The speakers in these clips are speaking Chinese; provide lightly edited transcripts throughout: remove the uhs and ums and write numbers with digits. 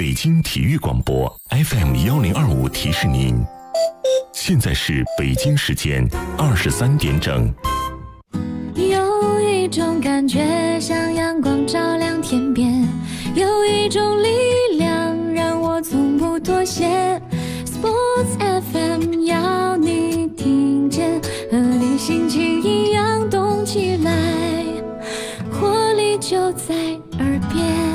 北京体育广播 FM1025提示您，现在是北京时间23点整。 有一种感觉像阳光照亮天边，有一种力量让我从不妥协。Sports FM 要你听见，和你心情一样动起来，活力就在耳边。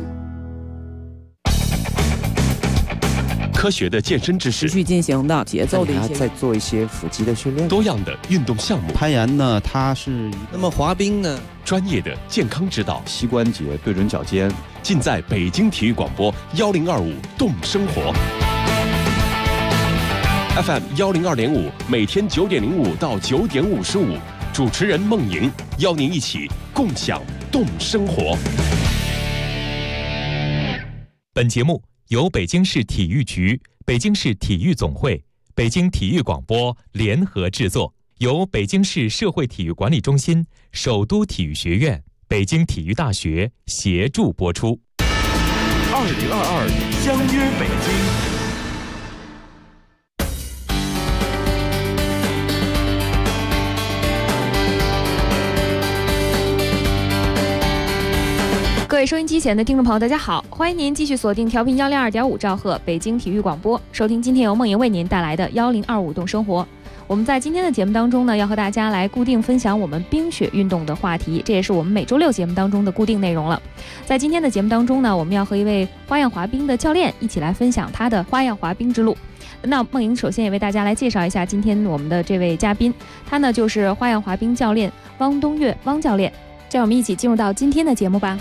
科学的健身知识， 持续进行的节奏的一些， 再做一些腹肌的训练， 多样的运动项目， 攀岩呢，它是那么滑冰呢， 专业的健康指导， 膝关节对准脚尖， 尽在北京体育广播1025动生活 FM 102.5，每天9点05到9点55，主持人孟莹邀您一起共享动生活。 本节目由北京市体育局、北京市体育总会、北京体育广播联合制作，由北京市社会体育管理中心、首都体育学院、北京体育大学协助播出。 2022相约北京。 各位收音机前的听众朋友，大家好，欢迎您继续锁定调频102.5兆赫北京体育广播，收听今天由梦莹为您带来的1025动生活。我们在今天的节目当中呢，要和大家来固定分享我们冰雪运动的话题，这也是我们每周六节目当中的固定内容了。在今天的节目当中呢，我们要和一位花样滑冰的教练一起来分享他的花样滑冰之路。那梦莹首先也为大家来介绍一下今天我们的这位嘉宾，他呢就是花样滑冰教练汪东岳汪教练。这样我们一起进入到今天的节目吧。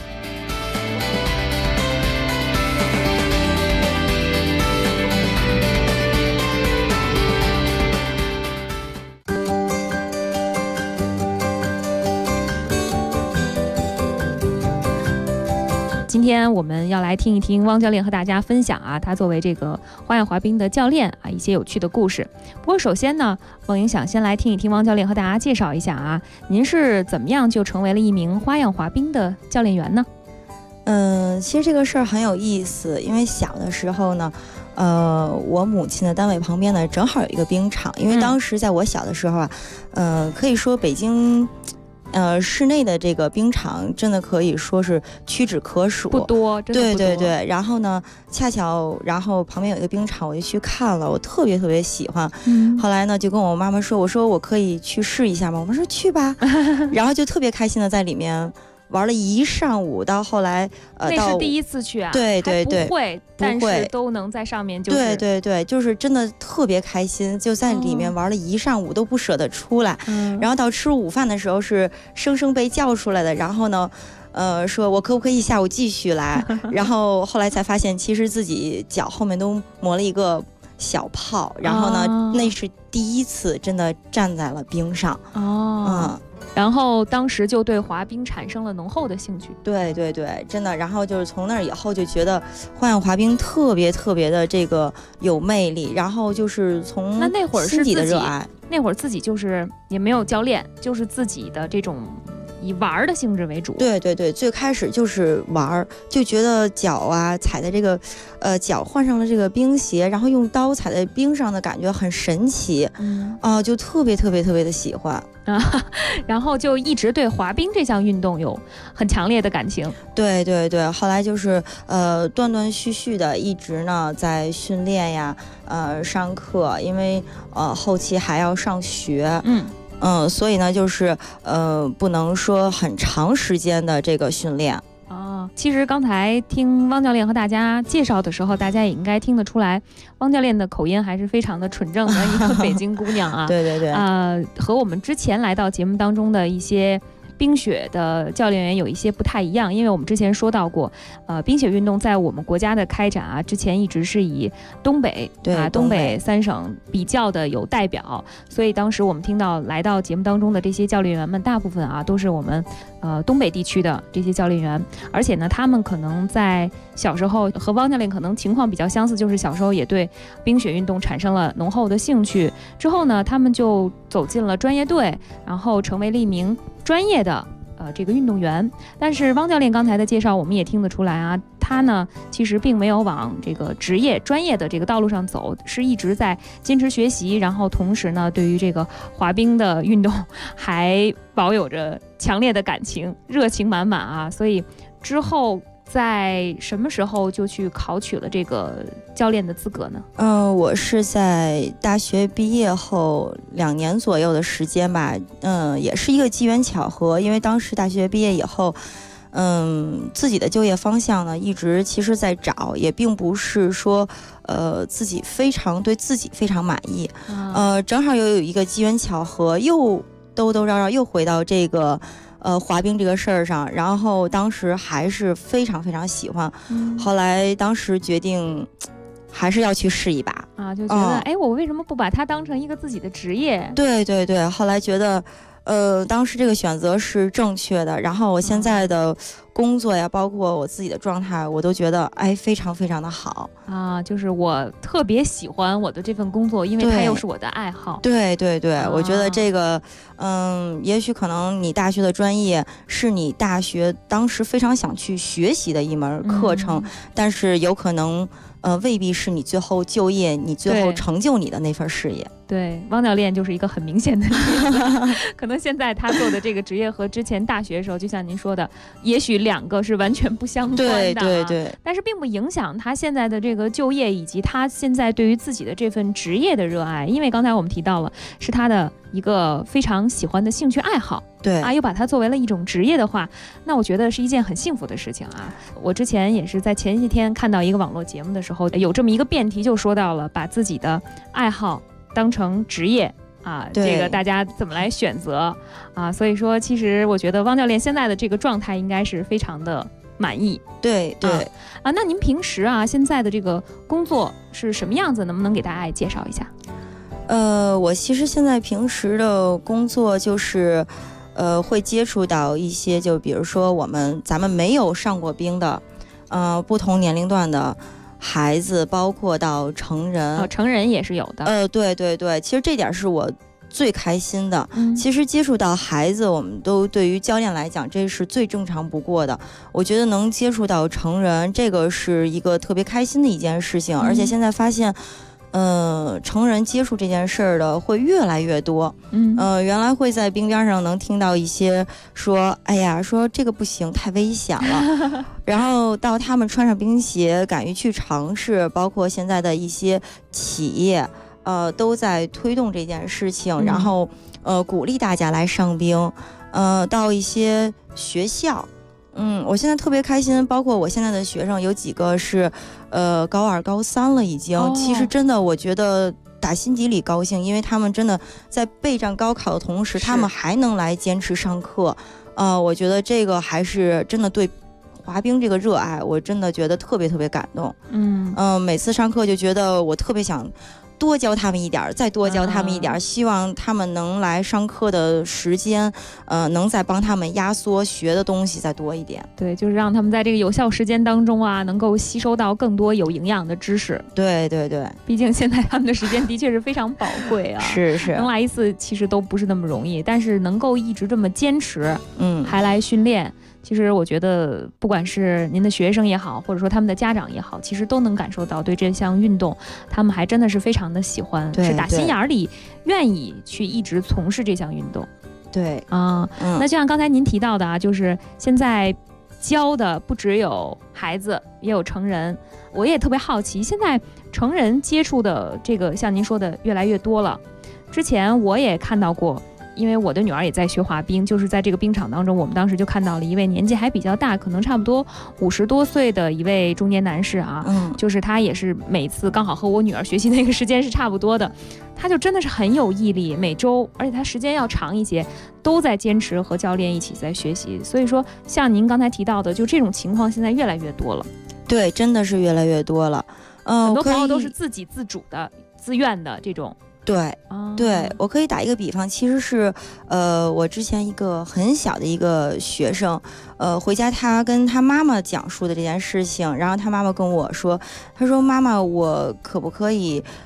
今天我们要来听一听汪教练和大家分享他作为这个花样滑冰的教练一些有趣的故事。不过首先呢，梦莹想先来听一听汪教练和大家介绍一下您是怎么样就成为了一名花样滑冰的教练员呢？ 其实这个事儿很有意思，因为小的时候呢，我母亲的单位旁边呢正好有一个冰场，因为当时在我小的时候可以说北京室内的这个冰场真的可以说是屈指可数， 不多，真的不多。 对对对，然后呢，恰巧旁边有一个冰场，我就去看了，我特别特别喜欢。后来呢，就跟我妈妈说，我说我可以去试一下吗？我妈说去吧，然后就特别开心的在里面玩了一上午，到后来那是第一次去对对对， 不会，但是都能在上面就是对对对，就是真的特别开心，就在里面玩了一上午都不舍得出来。然后到吃午饭的时候是生生被叫出来的，然后呢说我可不可以下午继续来？然后后来才发现，其实自己脚后面都磨了一个小泡，然后呢，那是第一次真的站在了冰上。 然后当时就对滑冰产生了浓厚的兴趣。 对对对，真的。然后就是从那以后就觉得花样滑冰特别特别的这个有魅力，然后就是从那会儿是自己的热爱。 那会儿自己就是也没有教练，就是自己的这种以玩的性质为主。 对对对，最开始就是玩，就觉得脚踩在这个脚换上了这个冰鞋，然后用刀踩在冰上的感觉很神奇。就特别特别特别的喜欢。 然后就一直对滑冰这项运动有很强烈的感情。 对对对，后来就是断断续续的一直呢在训练呀，上课，因为后期还要上学。所以呢就是不能说很长时间的这个训练。 其实刚才听汪教练和大家介绍的时候，大家也应该听得出来，汪教练的口音还是非常的纯正的一个北京姑娘对对对， 和我们之前来到节目当中的一些冰雪的教练员有一些不太一样，因为我们之前说到过，冰雪运动在我们国家的开展之前一直是以东北东北3省比较的有代表，所以当时我们听到来到节目当中的这些教练员们，大部分都是我们东北地区的这些教练员，而且呢，他们可能在小时候和汪教练可能情况比较相似，就是小时候也对冰雪运动产生了浓厚的兴趣，之后呢，他们就走进了专业队，然后成为了一名专业的这个运动员。但是汪教练刚才的介绍，我们也听得出来啊，他呢其实并没有往这个职业专业的这个道路上走，是一直在坚持学习，然后同时呢，对于这个滑冰的运动还保有着强烈的感情，热情满满啊。所以之后在什么时候就去考取了这个教练的资格呢？ 我是在大学毕业后2年左右的时间吧，也是一个机缘巧合，因为当时大学毕业以后，自己的就业方向呢一直其实在找，也并不是说自己对自己非常满意，正好又有一个机缘巧合，又兜兜绕绕又回到这个滑冰这个事儿上，然后当时还是非常非常喜欢，后来当时决定还是要去试一把啊，就觉得哎，我为什么不把它当成一个自己的职业？ 对对对，后来觉得当时这个选择是正确的，然后我现在的工作呀，包括我自己的状态，我都觉得哎非常非常的好啊，就是我特别喜欢我的这份工作，因为它又是我的爱好。 对对对，我觉得这个也许可能你大学的专业是你大学当时非常想去学习的一门课程，但是有可能未必是你最后就业，你最后成就你的那份事业。 对，汪教练就是一个很明显的例子可能现在他做的这个职业和之前大学的时候，就像您说的，也许2个是完全不相关的， 对对对， 但是并不影响他现在的这个就业以及他现在对于自己的这份职业的热爱，因为刚才我们提到了是他的一个非常喜欢的兴趣爱好， 对啊，又把它作为了一种职业的话，那我觉得是一件很幸福的事情啊。我之前也是在前几天看到一个网络节目的时候，有这么一个辩题，就说到了把自己的爱好当成职业啊，这个大家怎么来选择啊？所以说，其实我觉得汪教练现在的这个状态应该是非常的满意。 对对啊，那您平时啊现在的这个工作是什么样子？能不能给大家也介绍一下？ 我其实现在平时的工作就是会接触到一些，就比如说咱们没有上过冰的不同年龄段的孩子，包括到成人， 成人也是有的。 对对对，其实这点是我最开心的。其实接触到孩子，我们都对于教练来讲，这是最正常不过的。我觉得能接触到成人，这个是一个特别开心的一件事情，而且现在发现。成人接触这件事儿的会越来越多。原来会在冰边上能听到一些说，哎呀，说这个不行，太危险了。然后到他们穿上冰鞋，敢于去尝试，包括现在的一些企业，都在推动这件事情，然后鼓励大家来上冰。到一些学校。我现在特别开心，包括我现在的学生有几个是，高2、高3了已经。其实真的，我觉得打心底里高兴，因为他们真的在备战高考的同时，他们还能来坚持上课。我觉得这个还是真的对滑冰这个热爱，我真的觉得特别特别感动。每次上课就觉得我特别想。多教他们一点，再多教他们一点，希望他们能来上课的时间，能再帮他们压缩学的东西再多一点。 对，就是让他们在这个有效时间当中啊，能够吸收到更多有营养的知识。 对对对， 毕竟现在他们的时间的确是非常宝贵啊。 是是， 能来一次其实都不是那么容易，但是能够一直这么坚持，还来训练。其实我觉得，不管是您的学生也好，或者说他们的家长也好，其实都能感受到对这项运动，他们还真的是非常的喜欢，是打心眼里愿意去一直从事这项运动。 对啊，那就像刚才您提到的啊，就是现在教的不只有孩子，也有成人。我也特别好奇，现在成人接触的这个，像您说的越来越多了。之前我也看到过。因为我的女儿也在学滑冰，就是在这个冰场当中，我们当时就看到了一位年纪还比较大，可能差不多50多岁的一位中年男士啊，就是他也是每次刚好和我女儿学习那个时间是差不多的，他就真的是很有毅力，每周而且他时间要长一些，都在坚持和教练一起在学习。所以说，像您刚才提到的，就这种情况现在越来越多了。 对，真的是越来越多了。 很多朋友都是自己自主的、自愿的这种。 对，对，我可以打一个比方，其实是，我之前一个很小的一个学生，回家他跟他妈妈讲述的这件事情，然后他妈妈跟我说，他说妈妈，我可不可以，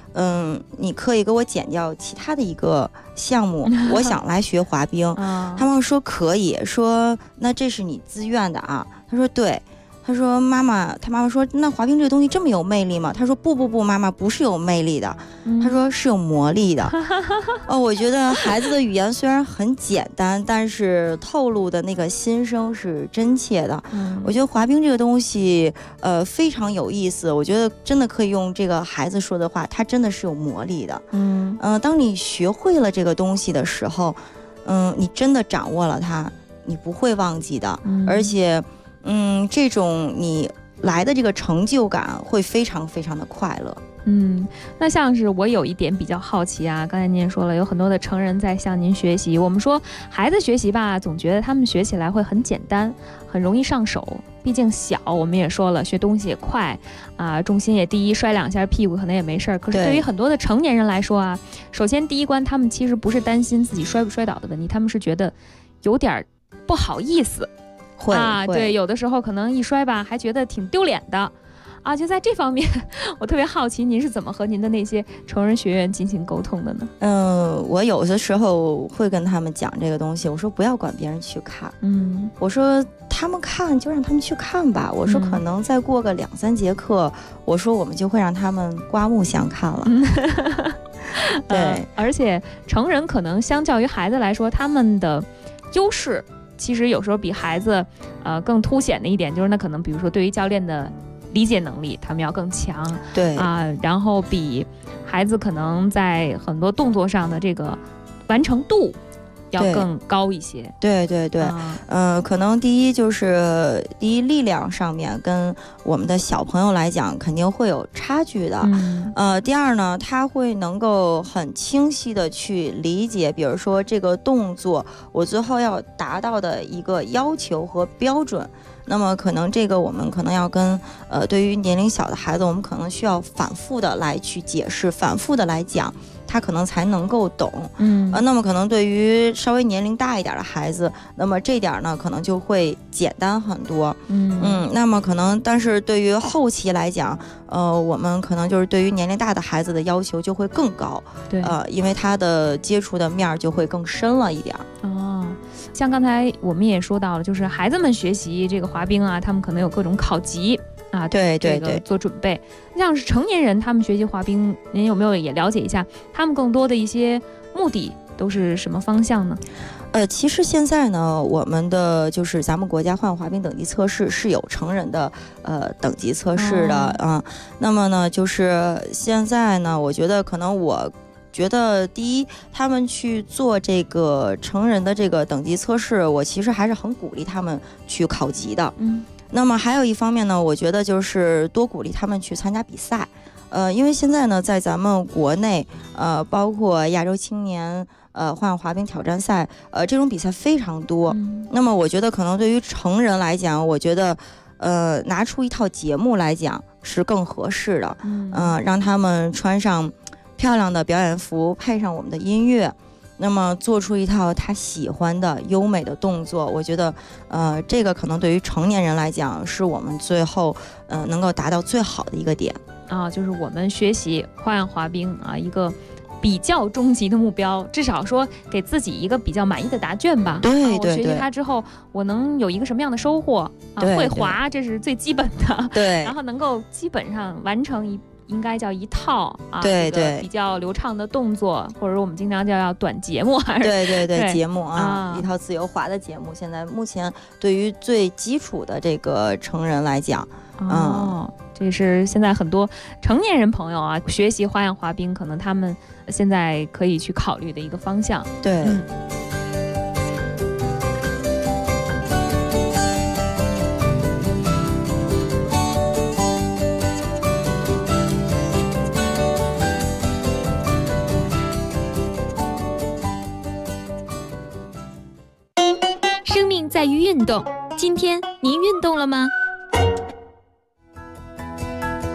你可以给我减掉其他的一个项目，我想来学滑冰。他妈妈说可以，说那这是你自愿的啊。他说对。他说他妈妈说那滑冰这个东西这么有魅力吗？他说不，妈妈不是有魅力的，他说是有魔力的。我觉得孩子的语言虽然很简单，但是透露的那个心声是真切的。我觉得滑冰这个东西非常有意思，我觉得真的可以用这个孩子说的话，它真的是有魔力的。当你学会了这个东西的时候，你真的掌握了它，你不会忘记的，而且这种你来的这个成就感会非常非常的快乐。 那像是我有一点比较好奇啊，刚才您也说了，有很多的成人在向您学习。我们说孩子学习吧，总觉得他们学起来会很简单，很容易上手，毕竟小。我们也说了，学东西也快啊，重心也低，摔两下屁股可能也没事儿。可是对于很多的成年人来说啊，首先第一关他们其实不是担心自己摔不摔倒的问题，他们是觉得有点不好意思。对，有的时候可能一摔吧，还觉得挺丢脸的，就在这方面，我特别好奇，您是怎么和您的那些成人学员进行沟通的呢？ 我有的时候会跟他们讲这个东西，我说不要管别人去看，我说他们看就让他们去看吧，我说可能再过个2-3节课，我说我们就会让他们刮目相看了。对， 而且成人可能相较于孩子来说，他们的优势其实有时候比孩子更凸显的一点就是，那可能比如说对于教练的理解能力他们要更强， 对然后比孩子可能在很多动作上的这个完成度要更高一些。 对，可能第一力量上面跟我们的小朋友来讲肯定会有差距的。第二呢，他会能够很清晰的去理解，比如说这个动作我最后要达到的一个要求和标准。那么可能这个我们可能要跟对于年龄小的孩子，我们可能需要反复的来去解释，反复的来讲，他可能才能够懂。那么可能对于稍微年龄大一点的孩子，那么这点呢可能就会简单很多。那么可能但是对于后期来讲，我们可能就是对于年龄大的孩子的要求就会更高。 对， 因为他的接触的面就会更深了一点。 像刚才我们也说到了，就是孩子们学习这个滑冰啊，他们可能有各种考级啊， 对， 做准备。像是成年人他们学习滑冰，您有没有也了解一下他们更多的一些目的都是什么方向呢？ 其实现在呢，我们的就是咱们国家花样滑冰等级测试是有成人的等级测试的那么呢，就是现在呢，我觉得可能我觉得第一，他们去做这个成人的这个等级测试，我其实还是很鼓励他们去考级的。那么还有一方面呢，我觉得就是多鼓励他们去参加比赛。因为现在呢，在咱们国内，包括亚洲青年花样滑冰挑战赛，这种比赛非常多。那么我觉得可能对于成人来讲，我觉得拿出一套节目来讲是更合适的。让他们穿上漂亮的表演服，配上我们的音乐，那么做出一套他喜欢的优美的动作，我觉得这个可能对于成年人来讲是我们最后能够达到最好的一个点就是我们学习花样滑冰一个比较终极的目标，至少说给自己一个比较满意的答卷吧。 对， 我学习它之后我能有一个什么样的收获会滑，这是最基本的。 对， 然后能够基本上完成应该叫一套对， 比较流畅的动作，或者我们经常叫短节目，还是对节目一套自由滑的节目。现在目前对于最基础的这个成人来讲， 这是现在很多成年人朋友学习花样滑冰，可能他们现在可以去考虑的一个方向。 对。 生命在于运动，今天您运动了吗？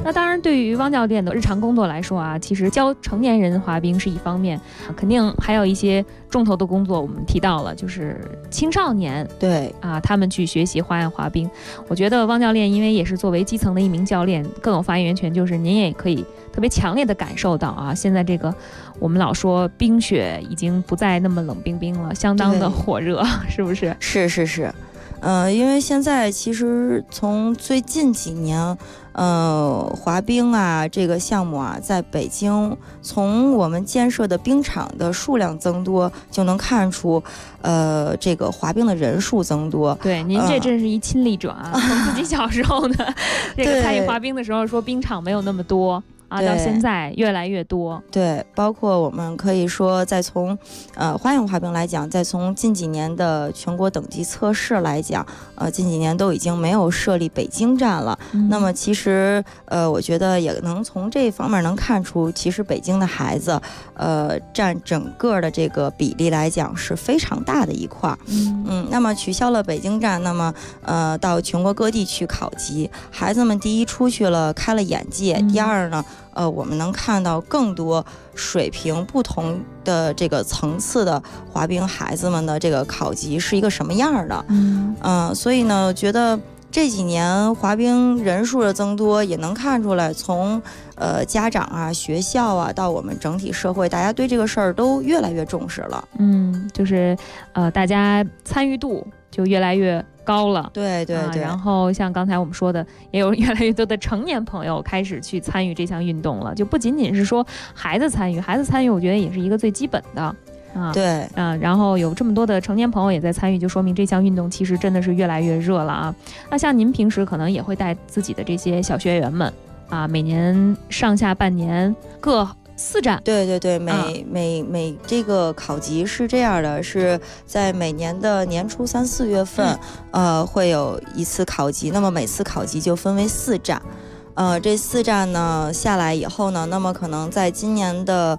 那当然，对于汪教练的日常工作来说啊，其实教成年人滑冰是一方面，肯定还有一些重头的工作。我们提到了，就是青少年， 对啊，他们去学习花样滑冰。我觉得汪教练因为也是作为基层的一名教练，更有发言权。就是您也可以特别强烈的感受到啊，现在这个我们老说冰雪已经不再那么冷冰冰了，相当的火热，是不是？ 是。因为现在其实从最近几年，滑冰啊这个项目啊，在北京从我们建设的冰场的数量增多，就能看出，这个滑冰的人数增多。 对，您这真是一亲历者啊！从自己小时候呢，这个参与滑冰的时候，说冰场没有那么多。到现在越来越多。 对，包括我们可以说，再从花样滑冰来讲，再从近几年的全国等级测试来讲，近几年都已经没有设立北京站了。那么其实我觉得也能从这方面能看出，其实北京的孩子占整个的这个比例来讲是非常大的一块。那么取消了北京站，那么到全国各地去考级，孩子们第一出去了开了眼界，第二呢我们能看到更多水平不同的这个层次的滑冰孩子们的这个考级是一个什么样的。所以呢，觉得这几年滑冰人数的增多，也能看出来，从家长啊、学校啊，到我们整体社会，大家对这个事儿都越来越重视了。 就是大家参与度就越来越高了。对。然后像刚才我们说的，也有越来越多的成年朋友开始去参与这项运动了，就不仅仅是说孩子参与，我觉得也是一个最基本的。然后有这么多的成年朋友也在参与，就说明这项运动其实真的是越来越热了啊。那像您平时可能也会带自己的这些小学员们啊，每年上下半年各4站。 对，每这个考级是这样的，是在每年的年初3、4月份，会有一次考级，那么每次考级就分为4站。这4站呢下来以后呢，那么可能在今年的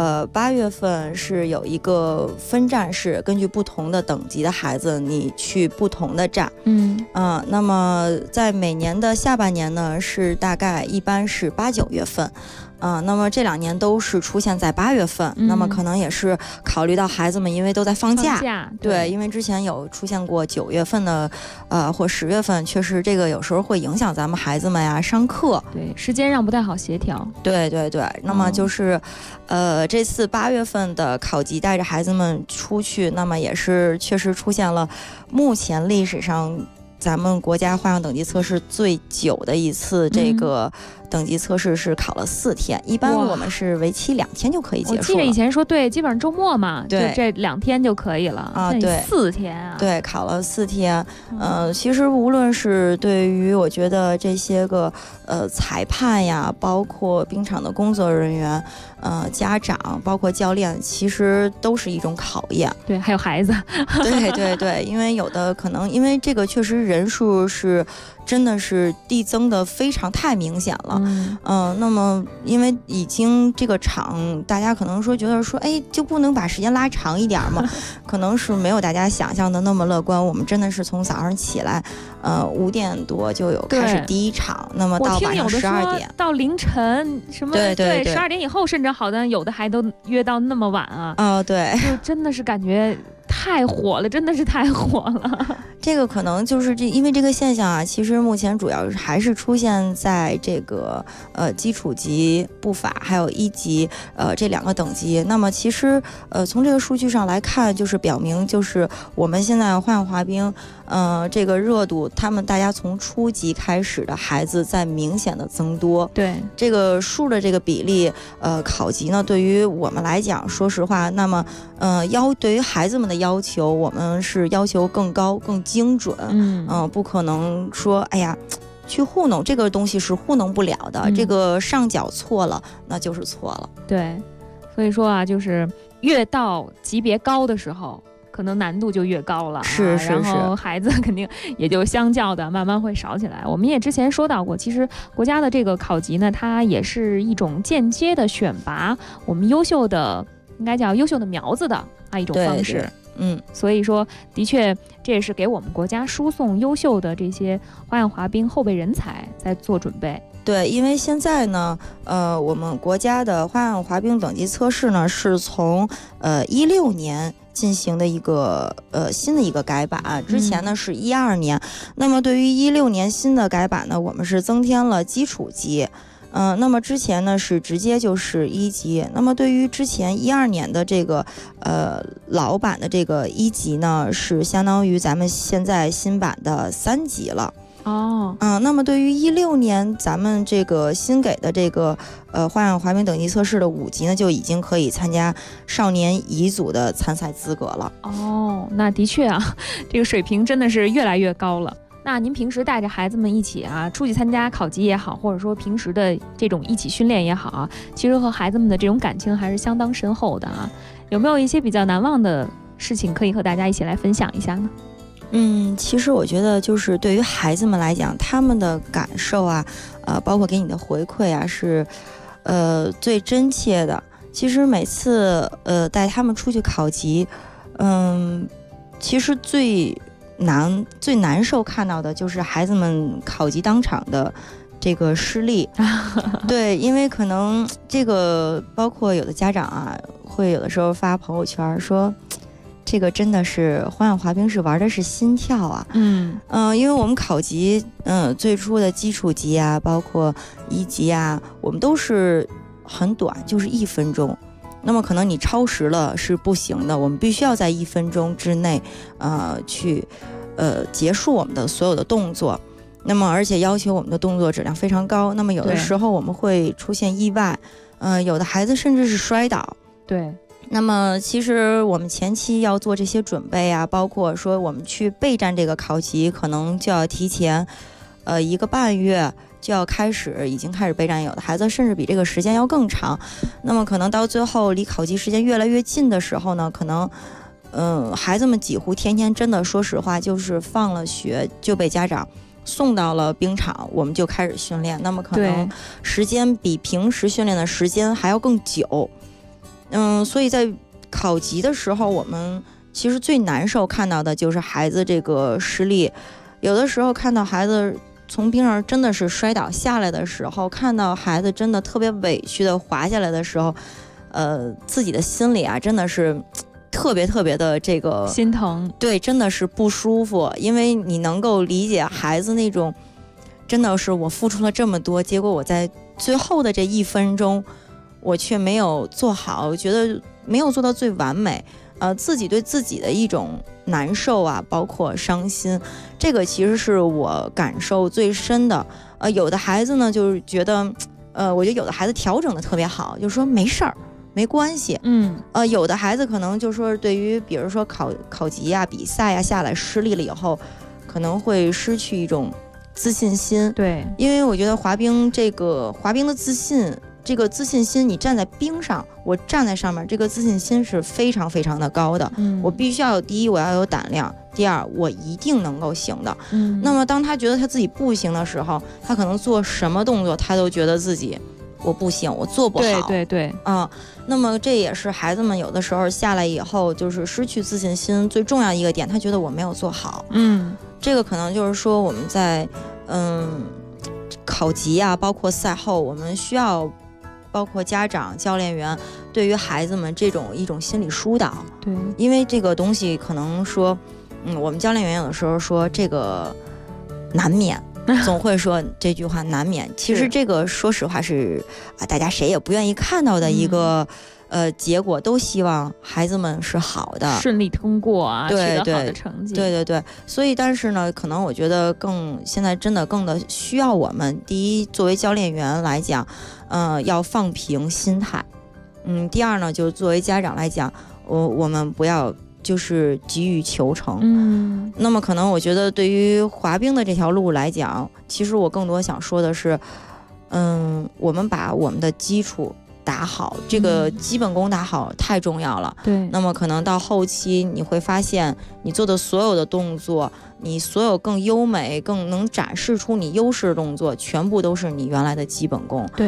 8月份是有一个分站式，根据不同的等级的孩子，你去不同的站。那么在每年的下半年呢，是大概一般是8、9月份。那么这2年都是出现在8月份，那么可能也是考虑到孩子们因为都在放假，对，因为之前有出现过9月份的，或10月份，确实这个有时候会影响咱们孩子们呀上课， 对，时间上不太好协调。 对，那么就是，这次8月份的考级带着孩子们出去，那么也是确实出现了目前历史上咱们国家花样等级测试最久的一次这个等级测试，是考了4天，一般我们是为期2天就可以结束了。 我记得以前说对，基本上周末嘛，就这2天就可以了啊。对，4天啊。 对，考了4天。其实无论是对于我觉得这些个裁判呀，包括冰场的工作人员，家长，包括教练，其实都是一种考验。 对，还有孩子。 对，因为有的可能因为这个确实人数是真的是递增的非常太明显了。那么因为已经这个场，大家可能说觉得说，哎，就不能把时间拉长一点吗？可能是没有大家想象的那么乐观。我们真的是从早上起来，5点多就有开始第一场，那么到晚上12点， 到凌晨什么对12点以后，甚至好像有的还都约到那么晚啊。 对， 就真的是感觉太火了，真的是太火了。 这个可能就是因为这个现象啊，其实目前主要还是出现在这个基础级步法还有1级这2个等级。那么其实从这个数据上来看，就是表明就是我们现在花样滑冰这个热度，大家从初级开始的孩子在明显的增多。 对， 这个数的这个比例，考级呢对于我们来讲，说实话，那么对于孩子们的要求，我们是要求更高更精准。不可能说哎呀去糊弄，这个东西是糊弄不了的。这个上脚错了那就是错了。 对，所以说啊，就是越到级别高的时候，可能难度就越高了。 是。 然后孩子肯定也就相较的慢慢会少起来。我们也之前说到过，其实国家的这个考级呢，它也是一种间接的选拔我们优秀的，应该叫优秀的苗子的一种方式。 对， 所以说的确这也是给我们国家输送优秀的这些花样滑冰后备人才在做准备。 对，因为现在呢，我们国家的花样滑冰等级测试呢，是从16年进行的一个新的一个改版，之前呢是12年。那么对于16年新的改版呢，我们是增添了基础级。那么之前呢是直接就是1级，那么对于之前12年的这个老版的这个1级呢，是相当于咱们现在新版的3级了。那么对于16年咱们这个新给的这个花样滑冰等级测试的5级呢，就已经可以参加少年乙组的参赛资格了。 那的确啊，这个水平真的是越来越高了。那您平时带着孩子们一起啊，出去参加考级也好，或者说平时的这种一起训练也好啊，其实和孩子们的这种感情还是相当深厚的啊。有没有一些比较难忘的事情可以和大家一起来分享一下呢？ 其实我觉得就是对于孩子们来讲，他们的感受啊，包括给你的回馈啊，是最真切的。其实每次带他们出去考级，其实最难受看到的就是孩子们考级当场的这个失利。对，因为可能这个包括有的家长啊，会有的时候发朋友圈说，这个真的是花样滑冰是玩的是心跳啊。因为我们考级最初的基础级啊，包括1级啊，我们都是很短，就是1分钟。那么可能你超时了是不行的，我们必须要在1分钟之内去结束我们的所有的动作。那么而且要求我们的动作质量非常高，那么有的时候我们会出现意外，有的孩子甚至是摔倒。 对， 那么其实我们前期要做这些准备啊，包括说我们去备战这个考级，可能就要提前1个半月就要已经开始备战，有的孩子甚至比这个时间要更长。那么可能到最后离考级时间越来越近的时候呢，可能孩子们几乎天天真的说实话就是放了学就被家长送到了冰场，我们就开始训练。那么可能时间比平时训练的时间还要更久。所以在考级的时候，我们其实最难受看到的就是孩子这个失利。有的时候看到孩子从冰上真的是摔倒下来的时候，看到孩子真的特别委屈的滑下来的时候，自己的心里啊真的是特别的这个心疼。对， 真的是不舒服，因为你能够理解孩子那种真的是我付出了这么多，结果我在最后的这1分钟我却没有做好，觉得没有做到最完美，自己对自己的一种难受啊，包括伤心，这个其实是我感受最深的。有的孩子呢就是觉得，我觉得有的孩子调整的特别好，就说没事儿，没关系。有的孩子可能就说对于比如说考级啊、比赛啊下来失利了以后，可能会失去一种自信心。 对， 因为我觉得滑冰的自信。这个自信心，你站在冰上，我站在上面，这个自信心是非常的高的。我必须要有第一，我要有胆量；第二，我一定能够行的。那么当他觉得他自己不行的时候，他可能做什么动作，他都觉得自己我不行，我做不好。 对。 那么这也是孩子们有的时候下来以后，就是失去自信心最重要一个点，他觉得我没有做好。这个可能就是说我们在考级啊，包括赛后，我们需要。包括家长、教练员对于孩子们一种心理疏导。 对， 因为这个东西可能说，我们教练员有的时候说这个难免，总会说这句话难免。其实这个说实话是大家谁也不愿意看到的一个结果，都希望孩子们是好的， 顺利通过啊，取得好的成绩。 对。所以，但是呢，可能我觉得现在真的更的需要我们，第一，作为教练员来讲，要放平心态。第二呢，就是作为家长来讲，我们不要就是急于求成。那么可能我觉得对于滑冰的这条路来讲，其实我更多想说的是，我们把我们的基础打好，这个基本功打好太重要了。 对， 那么可能到后期你会发现，你做的所有的动作，你所有更优美、更能展示出你优势的动作，全部都是你原来的基本功。 对，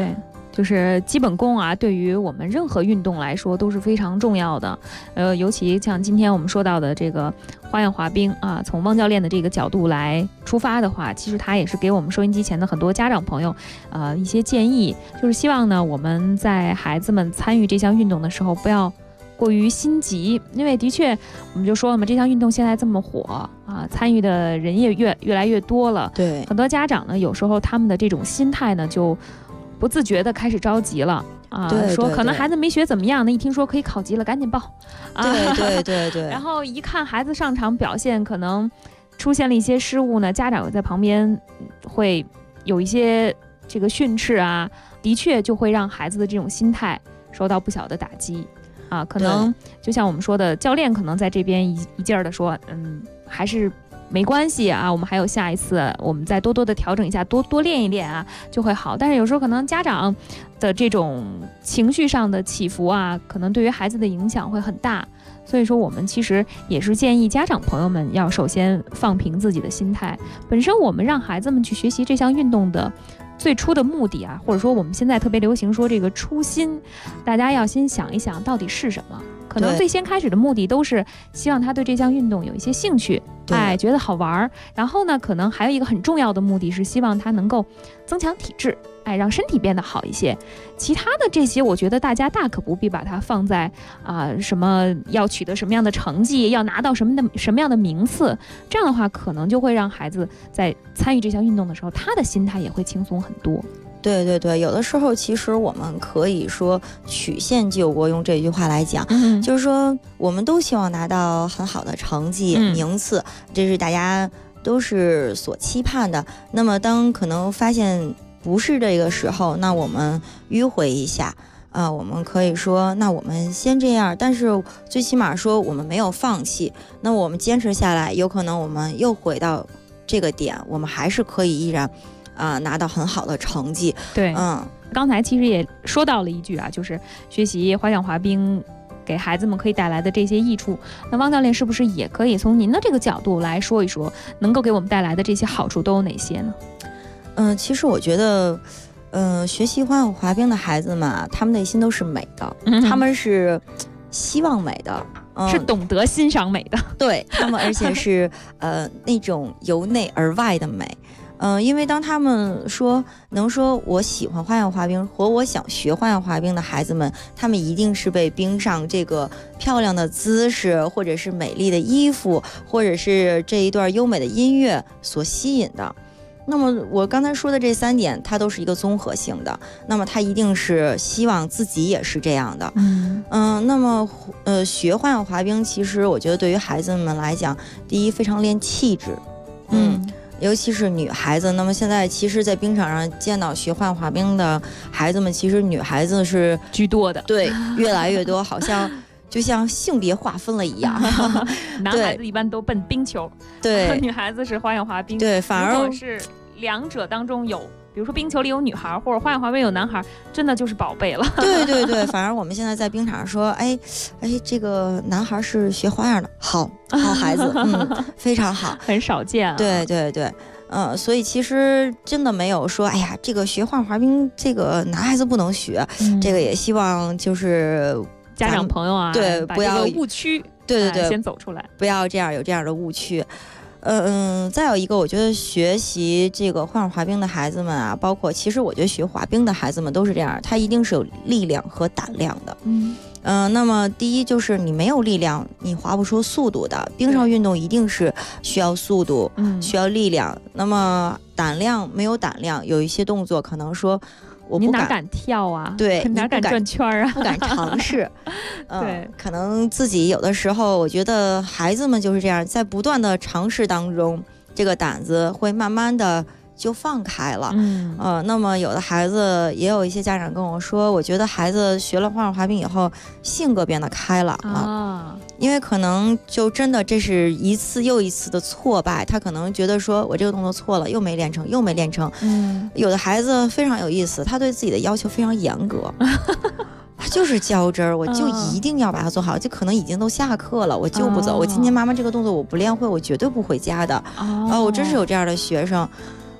就是基本功啊，对于我们任何运动来说都是非常重要的。尤其像今天我们说到的这个花样滑冰啊，从汪教练的这个角度来出发的话，其实他也是给我们收音机前的很多家长朋友一些建议，就是希望呢我们在孩子们参与这项运动的时候不要过于心急，因为的确我们就说了嘛，这项运动现在这么火啊，参与的人也越来越多了。 对， 很多家长呢，有时候他们的这种心态呢，就不自觉的开始着急了啊， 对， 说可能孩子没学怎么样呢，一听说可以考级了，赶紧报。 对。 然后一看孩子上场表现可能出现了一些失误呢，家长在旁边会有一些这个训斥啊，的确就会让孩子的这种心态受到不小的打击。啊，可能就像我们说的，教练可能在这边一劲儿的说，还是没关系啊，我们还有下一次，我们再多多的调整一下，多练一练啊，就会好。但是有时候可能家长的这种情绪上的起伏啊，可能对于孩子的影响会很大。所以说，我们其实也是建议家长朋友们要首先放平自己的心态。本身我们让孩子们去学习这项运动的最初的目的啊，或者说我们现在特别流行说这个初心，大家要先想一想到底是什么。可能最先开始的目的都是希望他对这项运动有一些兴趣，觉得好玩。然后呢，可能还有一个很重要的目的是希望他能够增强体质，让身体变得好一些。其他的这些，我觉得大家大可不必把它放在什么要取得什么样的成绩，要拿到什么样的名次。这样的话，可能就会让孩子在参与这项运动的时候，他的心态也会轻松很多。 对，有的时候其实我们可以说曲线救国，用这句话来讲，就是说我们都希望拿到很好的成绩、名次，这是大家都是所期盼的。那么当可能发现不是这个时候，那我们迂回一下我们可以说那我们先这样，但是最起码说我们没有放弃，那我们坚持下来，有可能我们又回到这个点，我们还是可以依然拿到很好的成绩。 对，刚才其实也说到了一句啊，就是学习花样滑冰给孩子们可以带来的这些益处。那汪教练是不是也可以从您的这个角度来说一说，能够给我们带来的这些好处都有哪些呢？ 其实我觉得，学习花样滑冰的孩子们，他们内心都是美的，他们是希望美的。 是懂得欣赏美的， 对他们，而且是那种由内而外的美。因为当他们能说我喜欢花样滑冰和我想学花样滑冰的孩子们，他们一定是被冰上这个漂亮的姿势，或者是美丽的衣服，或者是这一段优美的音乐所吸引的。那么我刚才说的这3点，它都是一个综合性的，那么他一定是希望自己也是这样的。那么学花样滑冰，其实我觉得对于孩子们来讲，第一非常练气质，尤其是女孩子。那么现在其实在冰场上见到学花样滑冰的孩子们，其实女孩子是居多的， 对，越来越多，好像就像性别划分了一样。 男孩子一般都奔冰球， 对， 女孩子是花样滑冰， 对，反而如果是两者当中有，比如说冰球里有女孩，或者花样滑冰有男孩，真的就是宝贝了。 对，反而我们现在在冰场上说，这个男孩是学花样的，好孩子，非常好， 很少见啊。 对，所以其实真的没有说，这个学花样滑冰，这个男孩子不能学，这个也希望就是家长朋友啊， 对，不要误区， 对， 先走出来， 不要有这样的误区。再有一个，我觉得学习这个花样滑冰的孩子们啊，包括其实我觉得学滑冰的孩子们都是这样，他一定是有力量和胆量的。那么第一就是你没有力量，你滑不出速度的。冰上运动一定是需要速度，需要力量。那么没有胆量，有一些动作可能说我不敢， 哪敢跳啊？ 对， 哪敢转圈啊？ 不敢尝试。 对， 可能自己有的时候，我觉得孩子们就是这样，在不断的尝试当中，这个胆子会慢慢的就放开了。那么有的孩子，也有一些家长跟我说，我觉得孩子学了花样滑冰以后，性格变得开朗了。因为可能就真的这是一次又一次的挫败，他可能觉得说我这个动作错了，又没练成。有的孩子非常有意思，他对自己的要求非常严格。他就是较真儿，我就一定要把它做好，就可能已经都下课了，我就不走。我今天妈妈这个动作我不练会，我绝对不回家的。我真是有这样的学生。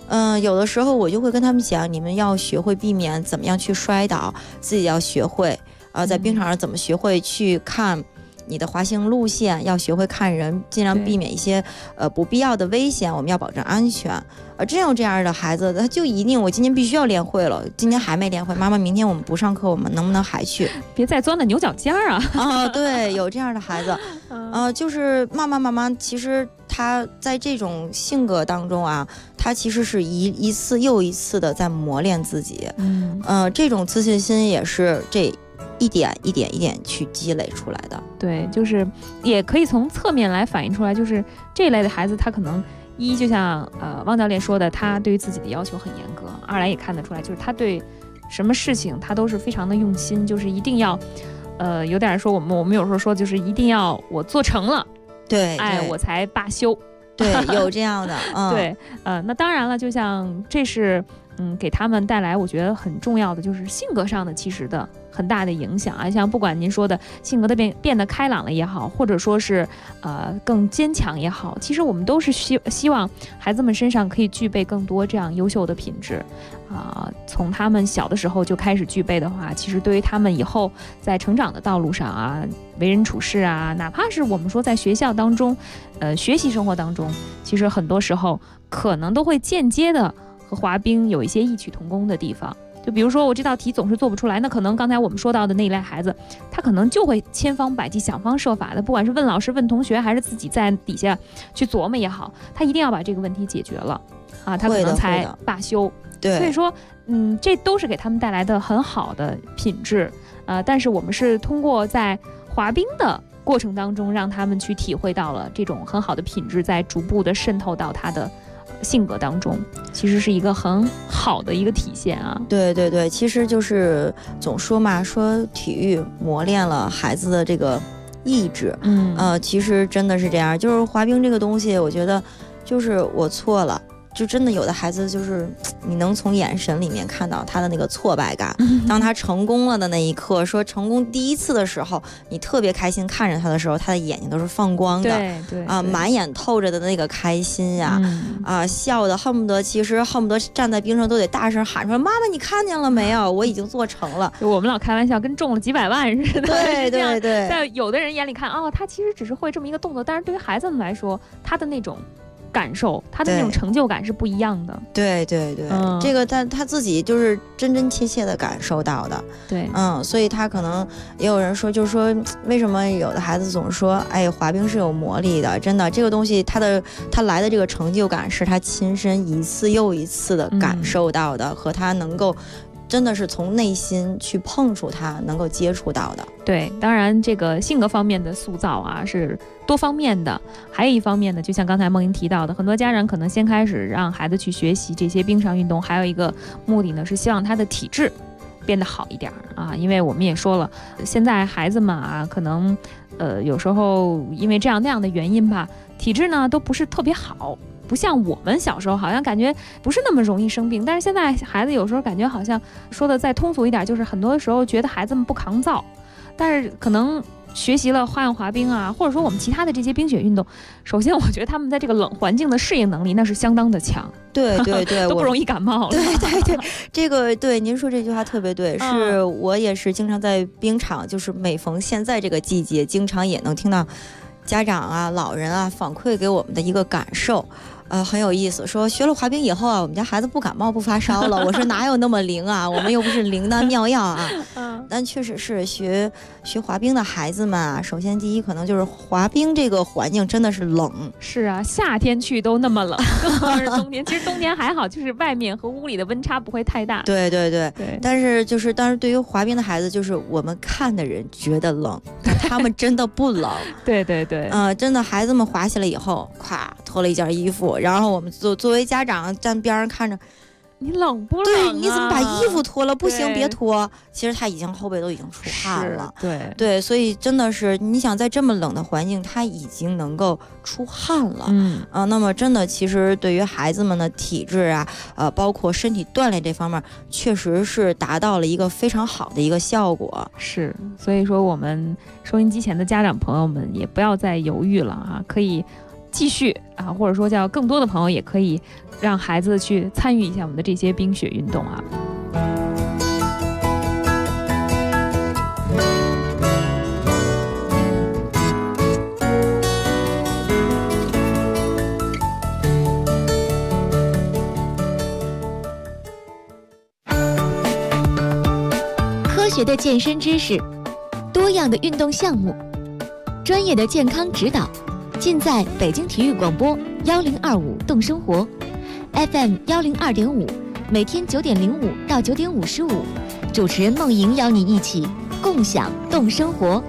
有的时候我就会跟他们讲，你们要学会避免怎么样去摔倒，自己要学会在冰场上怎么学会去看你的滑行路线，要学会看人，尽量避免一些不必要的危险，我们要保证安全。真有这样的孩子，他就一定我今天必须要练会了，今天还没练会，妈妈明天我们不上课，我们能不能还去？ 别再钻到牛角尖儿啊！ 对，有这样的孩子，就是慢慢，其实他在这种性格当中啊，他其实是一次又一次的在磨练自己，这种自信心也是这一点去积累出来的。 对，就是也可以从侧面来反映出来，就是这一类的孩子，他可能就像汪教练说的，他对于自己的要求很严格；二来也看得出来，就是他对什么事情他都是非常的用心，就是一定要，有点说我们有时候说就是一定要我做成了， 对， 我才罢休。 对，有这样的， 对，那当然了，就像这是给他们带来我觉得很重要的就是性格上的其实的很大的影响啊，像不管您说的性格的变得开朗了也好，或者说是更坚强也好，其实我们都是希望孩子们身上可以具备更多这样优秀的品质从他们小的时候就开始具备的话，其实对于他们以后在成长的道路上啊，为人处事啊，哪怕是我们说在学校当中学习生活当中，其实很多时候可能都会间接的和滑冰有一些异曲同工的地方。就比如说我这道题总是做不出来，那可能刚才我们说到的那一类孩子，他可能就会千方百计想方设法的，不管是问老师问同学还是自己在底下去琢磨也好，他一定要把这个问题解决了他可能才罢休。 对， 所以说这都是给他们带来的很好的品质但是我们是通过在滑冰的过程当中让他们去体会到了这种很好的品质，在逐步的渗透到他的性格当中，其实是一个很好的一个体现啊。 对，其实就是总说嘛，说体育磨练了孩子的这个意志，其实真的是这样。就是滑冰这个东西，我觉得就是我错了。就真的有的孩子就是你能从眼神里面看到他的那个挫败感，当他成功了的那一刻，说成功第一次的时候，你特别开心看着他的时候，他的眼睛都是放光的， 对满眼透着的那个开心呀，笑的恨不得站在冰上都得大声喊出来，妈妈你看见了没有，我已经做成了。 就我们老开玩笑跟中了几百万似的。 对， 在有的人眼里看他其实只是会这么一个动作，但是对于孩子们来说，他的那种感受，他的那种成就感是不一样的。 对，这个他自己就是真真切切的感受到的。 对， 所以他可能也有人说，就是说为什么有的孩子总说，滑冰是有魔力的，真的这个东西他来的这个成就感是他亲身一次又一次的感受到的，和他能够真的是从内心去碰触他能够接触到的。 对，当然这个性格方面的塑造是多方面的，还有一方面呢，就像刚才梦莹提到的，很多家长可能先开始让孩子去学习这些冰上运动，还有一个目的呢是希望他的体质变得好一点因为我们也说了，现在孩子们可能有时候因为这样那样的原因吧，体质呢都不是特别好，不像我们小时候好像感觉不是那么容易生病，但是现在孩子有时候感觉好像说的再通俗一点，就是很多时候觉得孩子们不抗造，但是可能学习了花样滑冰或者说我们其他的这些冰雪运动，首先我觉得他们在这个冷环境的适应能力那是相当的强。 对都不容易感冒了。 对，这个对您说这句话特别对，是我也是经常在冰场，就是每逢现在这个季节，经常也能听到家长老人反馈给我们的一个感受。很有意思，说学了滑冰以后我们家孩子不感冒不发烧了。我说哪有那么灵我们又不是灵丹妙药但确实是学滑冰的孩子们首先第一可能就是滑冰这个环境真的是冷。 是夏天去都那么冷，更何况是冬天。其实冬天还好，就是外面和屋里的温差不会太大。 对，但是对于滑冰的孩子，就是我们看的人觉得冷，但他们真的不冷。 对， 真的孩子们滑下来以后，咵脱了一件衣服。然后我们作为家长站边上看着， 你冷不冷对，你怎么把衣服脱了？不行，别脱。其实他已经后背都已经出汗了。对，所以真的是你想在这么冷的环境，他已经能够出汗了。那么真的，其实对于孩子们的体质包括身体锻炼这方面，确实是达到了一个非常好的一个效果。 是，所以说我们收音机前的家长朋友们也不要再犹豫了可以继续啊，或者说叫更多的朋友也可以让孩子去参与一下我们的这些冰雪运动啊。 科学的健身知识，多样的运动项目，专业的健康指导，尽在北京体育广播1025动生活 FM 102.5，每天9点05到9点55，主持人梦莹邀你一起共享动生活。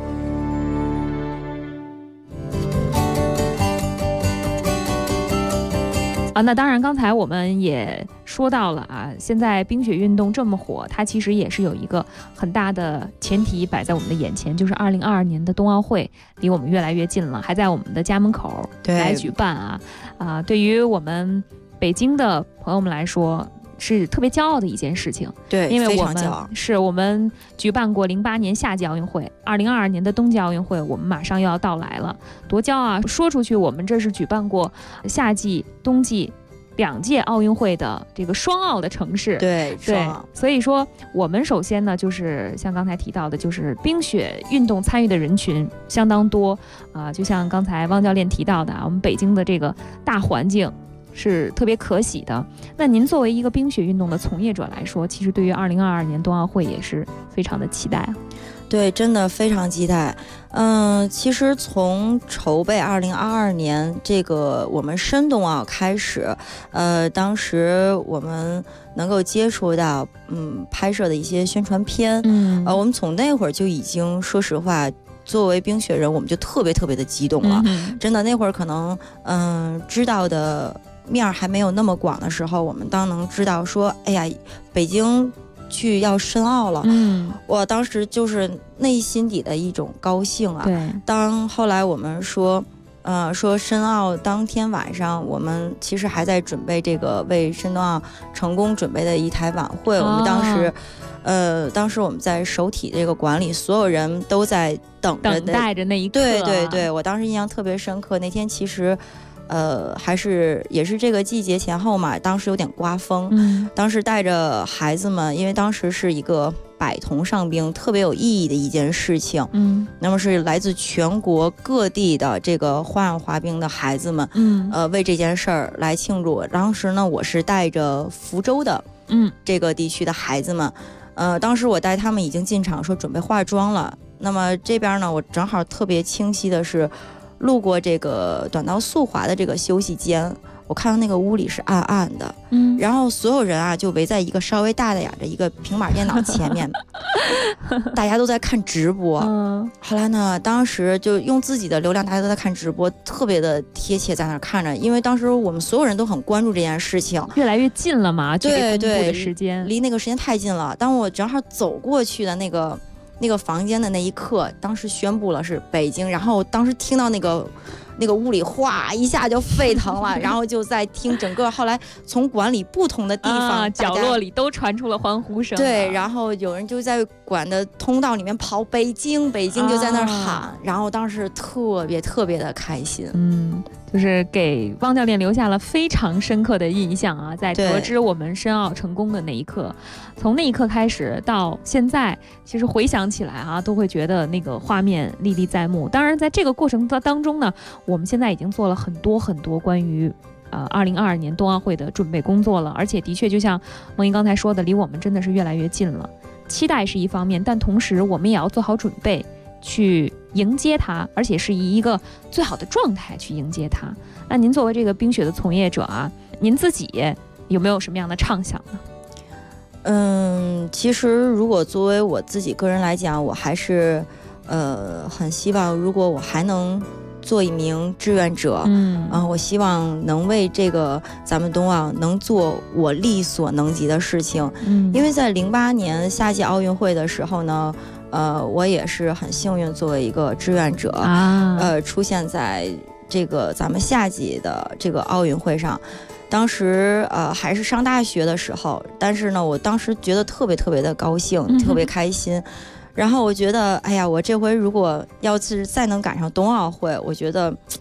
那当然，刚才我们也说到了啊，现在冰雪运动这么火，它其实也是有一个很大的前提摆在我们的眼前，就是2022年的冬奥会离我们越来越近了，还在我们的家门口来举办啊。对于我们北京的朋友们来说，是特别骄傲的一件事情。 对， 因为我们举办过08年夏季奥运会，2022年的冬季奥运会我们马上又要到来了，多骄傲啊！说出去，我们这是举办过夏季、冬季2届奥运会的这个双奥的城市。 对， 所以说我们首先呢，就是像刚才提到的，就是冰雪运动参与的人群相当多啊，就像刚才汪教练提到的啊，我们北京的这个大环境是特别可喜的。那您作为一个冰雪运动的从业者来说，其实对于2022年冬奥会也是非常的期待啊。 对，真的非常期待。其实从筹备2022年这个我们深冬奥开始，当时我们能够接触到拍摄的一些宣传片，我们从那会儿就已经说实话，作为冰雪人我们就特别的激动了。真的那会儿可能知道的面还没有那么广的时候，我们当能知道说，哎呀，北京去要申奥了，我当时就是内心底的一种高兴啊。 对， 当后来我们说申奥当天晚上，我们其实还在准备这个为申冬奥成功准备的一台晚会。我们当时我们在首体这个馆里，所有人都在等待着那一刻。 对，我当时印象特别深刻。那天其实也是这个季节前后嘛，当时有点刮风，当时带着孩子们，因为当时是一个百同上冰，特别有意义的一件事情。那么是来自全国各地的这个花样滑冰的孩子们，为这件事儿来庆祝。当时呢，我是带着福州的这个地区的孩子们，当时我带他们已经进场说准备化妆了。那么这边呢，我正好特别清晰的是路过这个短道速滑的这个休息间，我看到那个屋里是暗暗的，然后所有人啊就围在一个稍微大点的一个平板电脑前面，大家都在看直播。后来呢，当时就用自己的流量，大家都在看直播，特别的贴切，在那看着，因为当时我们所有人都很关注这件事情， 越来越近了嘛，对，公布的时间离那个时间太近了。当我正好走过去的那个房间的那一刻，当时宣布了是北京，然后当时听到那个屋里哗一下就沸腾了，然后就在听整个，后来从馆里不同的地方、 角落里都传出了欢呼声。 对，然后有人就在馆的通道里面跑北京就在那儿喊，然后当时特别的开心。 就是给汪教练留下了非常深刻的印象啊！在得知我们申奥成功的那一刻，从那一刻开始到现在，其实回想起来啊，都会觉得那个画面历历在目。当然，在这个过程当中呢，我们现在已经做了很多关于2022年冬奥会的准备工作了，而且的确就像梦莹刚才说的，离我们真的是越来越近了。期待是一方面，但同时我们也要做好准备去迎接它，而且是以一个最好的状态去迎接它。那您作为这个冰雪的从业者啊，您自己有没有什么样的畅想呢？ 其实如果作为我自己个人来讲，我还是很希望，如果我还能做一名志愿者，我希望能为这个咱们冬奥能做我力所能及的事情。因为在08年夏季奥运会的时候呢，我也是很幸运，作为一个志愿者出现在这个咱们夏季的这个奥运会上。当时还是上大学的时候，但是呢，我当时觉得特别的高兴，特别开心。然后我觉得，哎呀，我这回如果要是再能赶上冬奥会，我觉得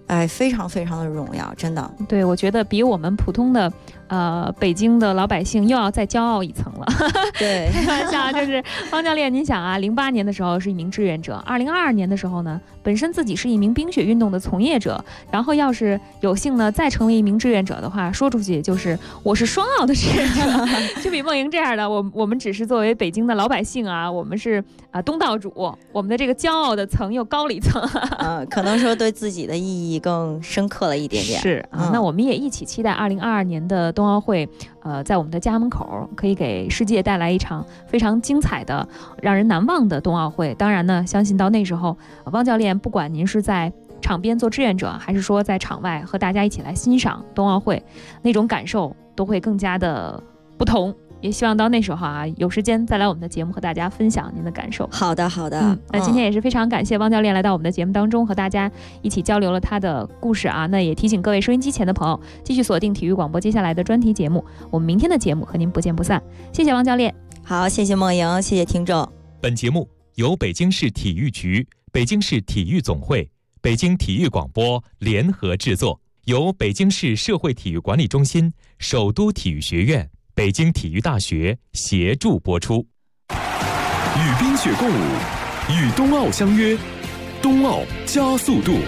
非常非常的荣耀，真的。 对，我觉得比我们普通的北京的老百姓又要再骄傲一层了。 对， 开玩笑，就是汪教练，您想啊，08年的时候是一名志愿者，2022年的时候呢，本身自己是一名冰雪运动的从业者，然后要是有幸呢再成为一名志愿者的话，说出去就是我是双奥的志愿者，就比梦莹这样的，我们只是作为北京的老百姓啊，我们是东道主，我们的这个骄傲的层又高了一层。 可能说对自己的意义更深刻了一点点。 是啊，那我们也一起期待2022年的冬奥会，在我们的家门口可以给世界带来一场非常精彩的、让人难忘的冬奥会。当然呢，相信到那时候，汪教练不管您是在场边做志愿者，还是说在场外和大家一起来欣赏冬奥会，那种感受都会更加的不同。也希望到那时候啊，有时间再来我们的节目和大家分享您的感受。 好的，好的。 那今天也是非常感谢汪教练来到我们的节目当中，和大家一起交流了他的故事啊。那也提醒各位收音机前的朋友，继续锁定体育广播接下来的专题节目。我们明天的节目和您不见不散。谢谢汪教练。 好，谢谢梦莹，谢谢听众。 本节目由北京市体育局、北京市体育总会、北京体育广播联合制作，由北京市社会体育管理中心、首都体育学院、北京体育大学协助播出。 与冰雪共舞，与冬奥相约，冬奥加速度。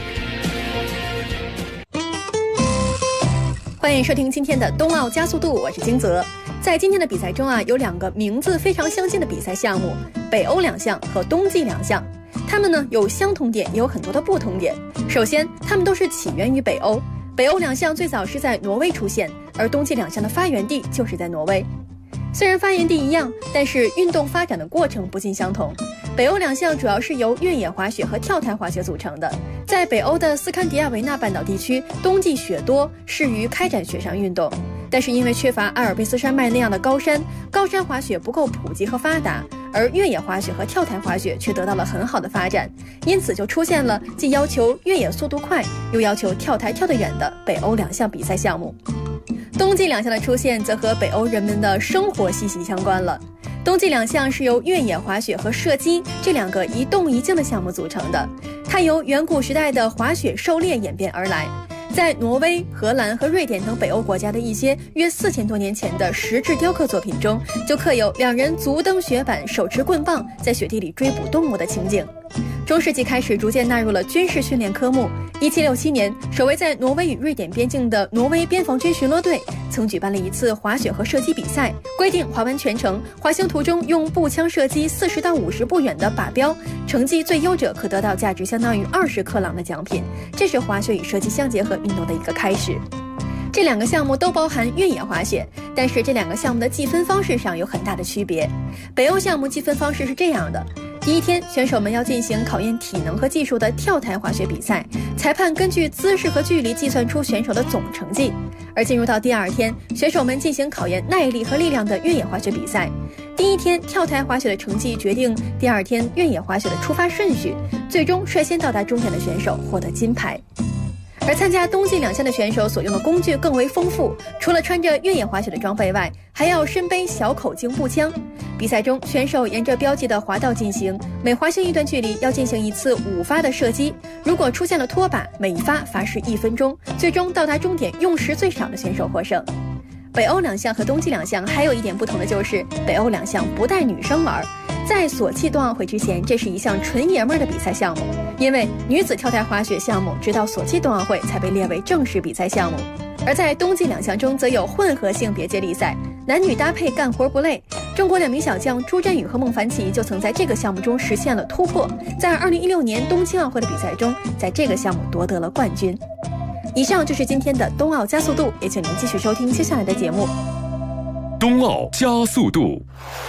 欢迎收听今天的冬奥加速度，我是金泽。在今天的比赛中啊，有2个名字非常相近的比赛项目，北欧2项和冬季2项。它们呢有相同点，也有很多的不同点。首先，它们都是起源于北欧。北欧2项最早是在挪威出现，而冬季2项的发源地就是在挪威。虽然发源地一样，但是运动发展的过程不尽相同。北欧2项主要是由越野滑雪和跳台滑雪组成的。在北欧的斯堪的亚维纳半岛地区，冬季雪多，适于开展雪上运动。但是因为缺乏阿尔卑斯山脉那样的高山滑雪不够普及和发达，而越野滑雪和跳台滑雪却得到了很好的发展，因此就出现了既要求越野速度快，又要求跳台跳得远的北欧2项比赛项目。冬季2项的出现则和北欧人们的生活息息相关了。冬季2项是由越野滑雪和射击这2个一动一静的项目组成的，它由远古时代的滑雪狩猎演变而来。在挪威、荷兰和瑞典等北欧国家的一些约4000多年前的石质雕刻作品中，就刻有2人足蹬雪板，手持棍棒，在雪地里追捕动物的情景。中世纪开始逐渐纳入了军事训练科目。1767年，守卫在挪威与瑞典边境的挪威边防军巡逻队曾举办了一次滑雪和射击比赛，规定滑完全程，滑行途中用步枪射击40到50步远的靶标，成绩最优者可得到价值相当于20克朗的奖品。这是滑雪与射击相结合运动的一个开始。这2个项目都包含越野滑雪，但是这2个项目的计分方式上有很大的区别。北欧项目计分方式是这样的：第一天，选手们要进行考验体能和技术的跳台滑雪比赛，裁判根据姿势和距离计算出选手的总成绩。而进入到第2天，选手们进行考验耐力和力量的越野滑雪比赛。第一天跳台滑雪的成绩决定第2天越野滑雪的出发顺序，最终率先到达终点的选手获得金牌。而参加冬季2项的选手所用的工具更为丰富，除了穿着越野滑雪的装备外，还要身背小口径步枪。比赛中，选手沿着标记的滑道进行，每滑行一段距离要进行一次5发的射击。如果出现了脱靶，每一发罚时1分钟，最终到达终点用时最少的选手获胜。北欧2项和冬季2项还有一点不同的就是，北欧2项不带女生玩。在索契冬奥会之前，这是一项纯爷们儿的比赛项目，因为女子跳台滑雪项目直到索契冬奥会才被列为正式比赛项目。而在冬季2项中，则有混合性别接力赛，男女搭配干活不累。中国2名小将朱振宇和孟凡奇就曾在这个项目中实现了突破，在2016年冬青奥会的比赛中，在这个项目夺得了冠军。以上就是今天的冬奥加速度，也请您继续收听接下来的节目。 冬奥加速度。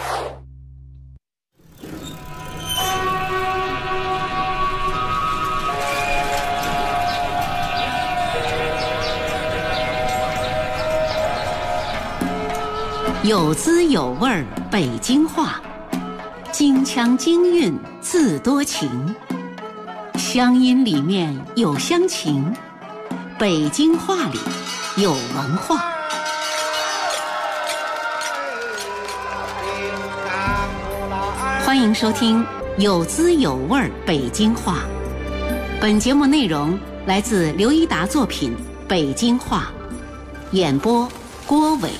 有滋有味儿北京话，京腔京韵自多情，乡音里面有乡情，北京话里有文化。欢迎收听有滋有味儿北京话。本节目内容来自刘一达作品《北京话》，演播郭伟。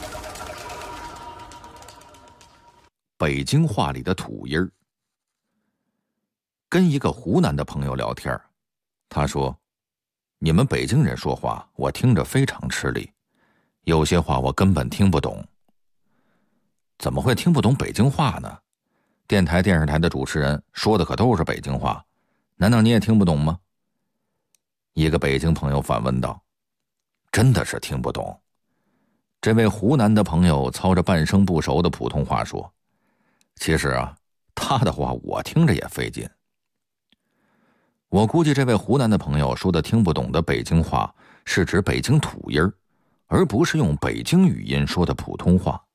北京话里的土音儿。跟一个湖南的朋友聊天，他说：“你们北京人说话，我听着非常吃力，有些话我根本听不懂。”怎么会听不懂北京话呢？电台、电视台的主持人说的可都是北京话，难道你也听不懂吗？一个北京朋友反问道：“真的是听不懂。”这位湖南的朋友操着半生不熟的普通话说：“其实啊，他的话我听着也费劲。”我估计这位湖南的朋友说的听不懂的北京话是指北京土音儿，而不是用北京语音说的普通话。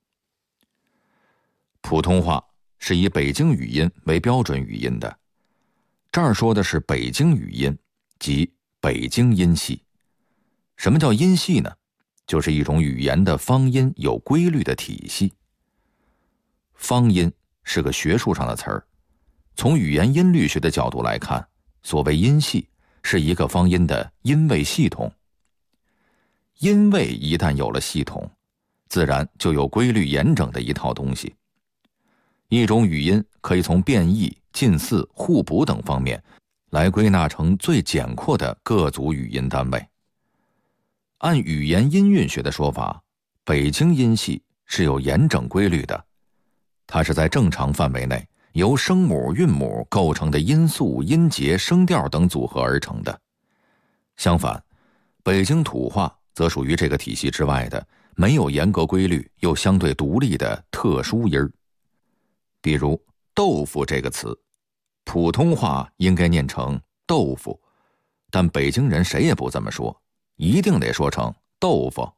普通话是以北京语音为标准语音的，这儿说的是北京语音，即北京音系。什么叫音系呢？就是一种语言的方音有规律的体系。方音是个学术上的词儿，从语言音律学的角度来看，所谓音系是一个方音的音位系统。音位一旦有了系统，自然就有规律严整的一套东西。一种语音可以从变异、近似、互补等方面来归纳成最简括的各组语音单位。按语言音韵学的说法，北京音系是有严整规律的，它是在正常范围内由声母、韵母构成的音素、音节、声调等组合而成的。相反，北京土话则属于这个体系之外的没有严格规律又相对独立的特殊音儿。比如豆腐这个词，普通话应该念成豆腐，但北京人谁也不这么说，一定得说成豆腐。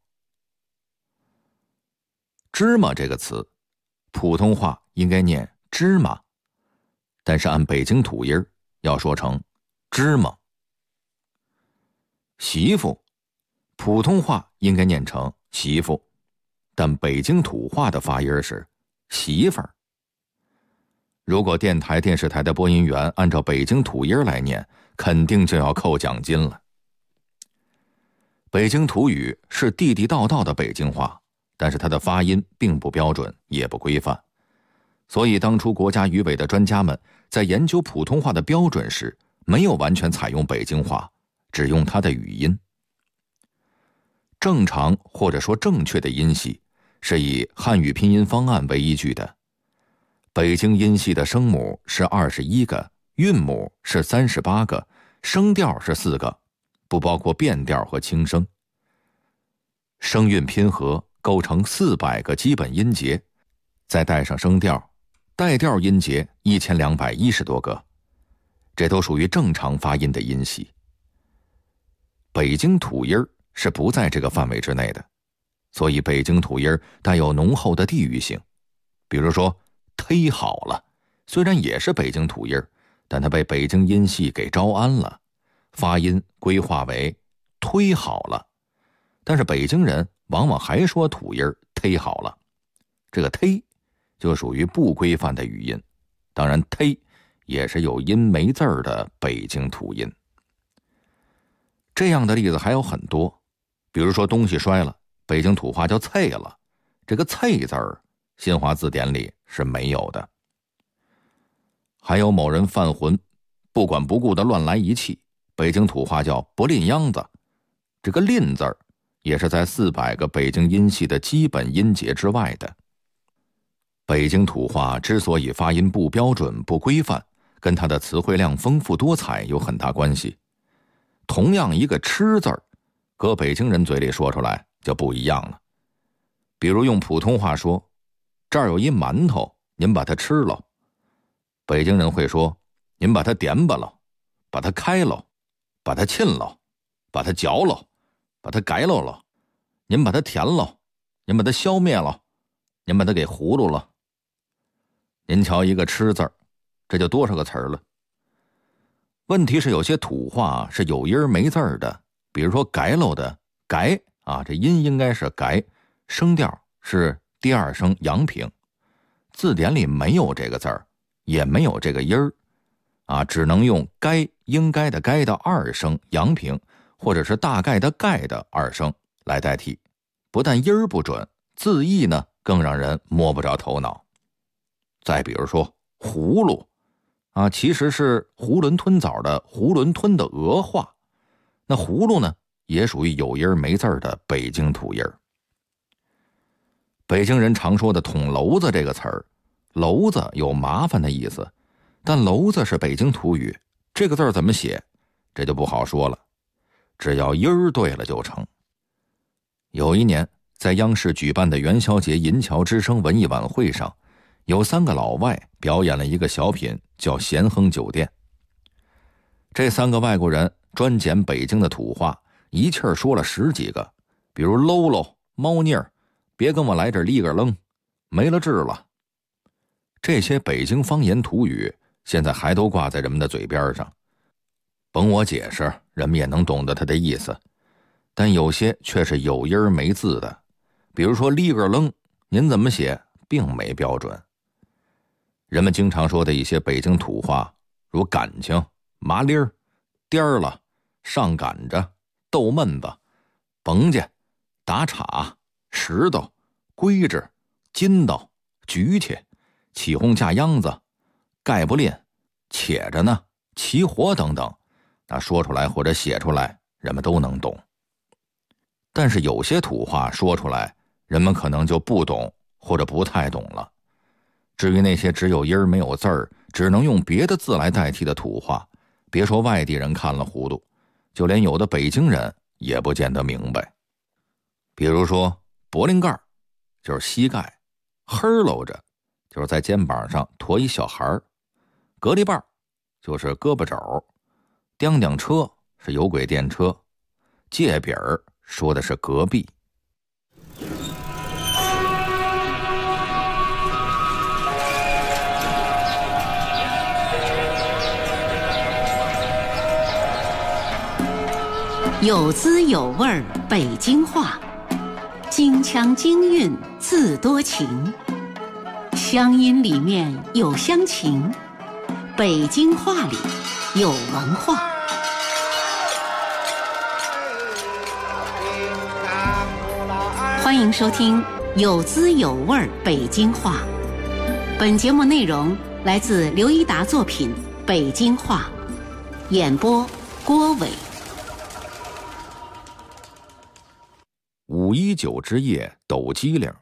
芝麻这个词，普通话应该念芝麻，但是按北京土音要说成芝麻。媳妇，普通话应该念成媳妇，但北京土话的发音是媳妇儿。如果电台、电视台的播音员按照北京土音来念，肯定就要扣奖金了。北京土语是地地道道的北京话，但是它的发音并不标准，也不规范。所以当初国家语委的专家们在研究普通话的标准时，没有完全采用北京话，只用它的语音。正常或者说正确的音系是以汉语拼音方案为依据的。北京音系的声母是21个，韵母是38个，声调是4个，不包括变调和轻声。声韵拼合构成400个基本音节，再带上声调，带调音节1210多个，这都属于正常发音的音系。北京土音是不在这个范围之内的，所以北京土音带有浓厚的地域性。比如说忒好了，虽然也是北京土音，但它被北京音系给招安了，发音规划为忒好了。但是北京人往往还说土音忒好了，这个忒就属于不规范的语音，当然忒也是有音没字儿的北京土音。这样的例子还有很多，比如说东西摔了，北京土话叫啐了，这个啐字儿新华字典里是没有的。还有某人犯浑，不管不顾的乱来一气，北京土话叫不吝秧子，这个吝字儿也是在400个北京音系的基本音节之外的。北京土话之所以发音不标准不规范，跟它的词汇量丰富多彩有很大关系。同样一个吃字儿，搁北京人嘴里说出来就不一样了。比如用普通话说，这儿有一馒头，您把它吃了。北京人会说，您把它点吧了，把它开了，把它沁了，把它嚼了，把它改了，您把它填了，您把它消灭了，您把它给葫芦了。您瞧一个吃字儿，这就多少个词儿了。问题是有些土话是有音没字儿的，比如说改喽的改啊，这音应该是改，声调是第二声阳平，字典里没有这个字儿，也没有这个音儿啊，只能用该应该的该的二声阳平，或者是大概的概的二声来代替，不但音儿不准，字义呢更让人摸不着头脑。再比如说葫芦啊，其实是囫囵吞枣的囫囵吞的俄话，那葫芦呢也属于有音没字的北京土音。北京人常说的捅娄子这个词儿，娄子有麻烦的意思，但娄子是北京土语，这个字怎么写这就不好说了，只要音儿对了就成。有一年在央视举办的元宵节银桥之声文艺晚会上，有3个老外表演了一个小品叫咸亨酒店。这3个外国人专捡北京的土话，一气儿说了10几个，比如喽喽、猫腻儿，别跟我来这立个愣，没了治了。这些北京方言土语现在还都挂在人们的嘴边上，甭我解释，人们也能懂得它的意思，但有些却是有音没字的，比如说立个愣，您怎么写并没标准。人们经常说的一些北京土话，如感情、麻利儿、颠儿了、上赶着、逗闷子、甭家、打岔、石头、规制、筋道、举起、起哄架秧子、盖不吝、且着呢、起火等等，那说出来或者写出来人们都能懂。但是有些土话说出来人们可能就不懂或者不太懂了。至于那些只有音儿没有字儿，只能用别的字来代替的土话，别说外地人看了糊涂，就连有的北京人也不见得明白。比如说脖领盖就是膝盖，呵喽着就是在肩膀上驮一小孩，隔离棒就是胳膊肘，叮叮车是有轨电车，界饼说的是隔壁。 有滋有味儿北京话，京腔京韵字多情，乡音里面有乡情，北京话里有文化。欢迎收听有滋有味儿北京话。本节目内容来自刘一达作品《北京话》，演播郭伟。 519之夜抖机灵。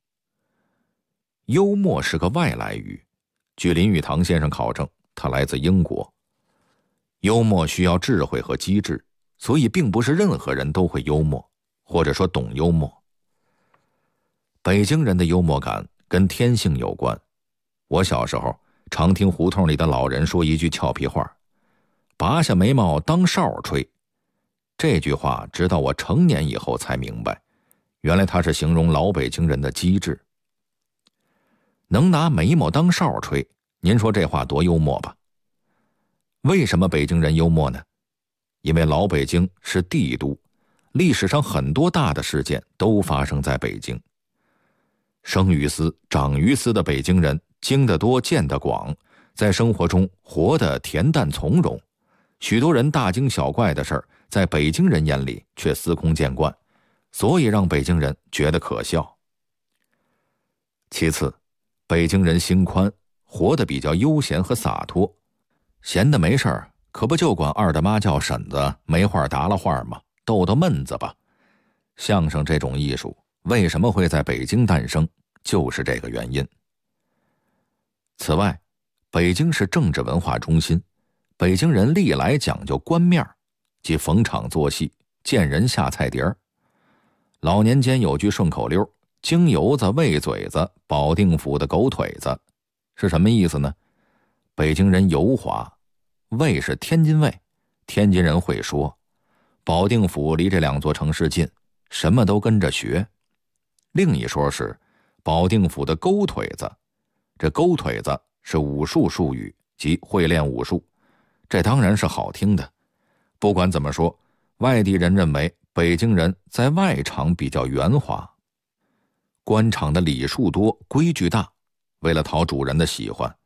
幽默是个外来语，据林语堂先生考证，它来自英国。幽默需要智慧和机智，所以并不是任何人都会幽默，或者说懂幽默。北京人的幽默感跟天性有关。我小时候常听胡同里的老人说一句俏皮话，拔下眉毛当哨吹。这句话直到我成年以后才明白，原来它是形容老北京人的机智。能拿眉毛当哨吹，您说这话多幽默吧？为什么北京人幽默呢？因为老北京是帝都，历史上很多大的事件都发生在北京。生于斯长于斯的北京人经得多见得广，在生活中活得恬淡从容，许多人大惊小怪的事儿在北京人眼里却司空见惯，所以让北京人觉得可笑。其次，北京人心宽，活得比较悠闲和洒脱，闲的没事儿可不就管二大妈叫婶子，没话搭了话吗？逗逗闷子吧。相声这种艺术为什么会在北京诞生，就是这个原因。此外，北京是政治文化中心，北京人历来讲究官面，即逢场作戏，见人下菜碟儿。老年间有句顺口溜，京油子喂嘴子，保定府的狗腿子，是什么意思呢？北京人油滑，卫是天津卫，天津人会说，保定府离这2座城市近，什么都跟着学。另一说是保定府的勾腿子，这勾腿子是武术术语，即会练武术，这当然是好听的。不管怎么说，外地人认为北京人在外场比较圆滑，官场的礼数多，规矩大，为了讨主人的喜欢，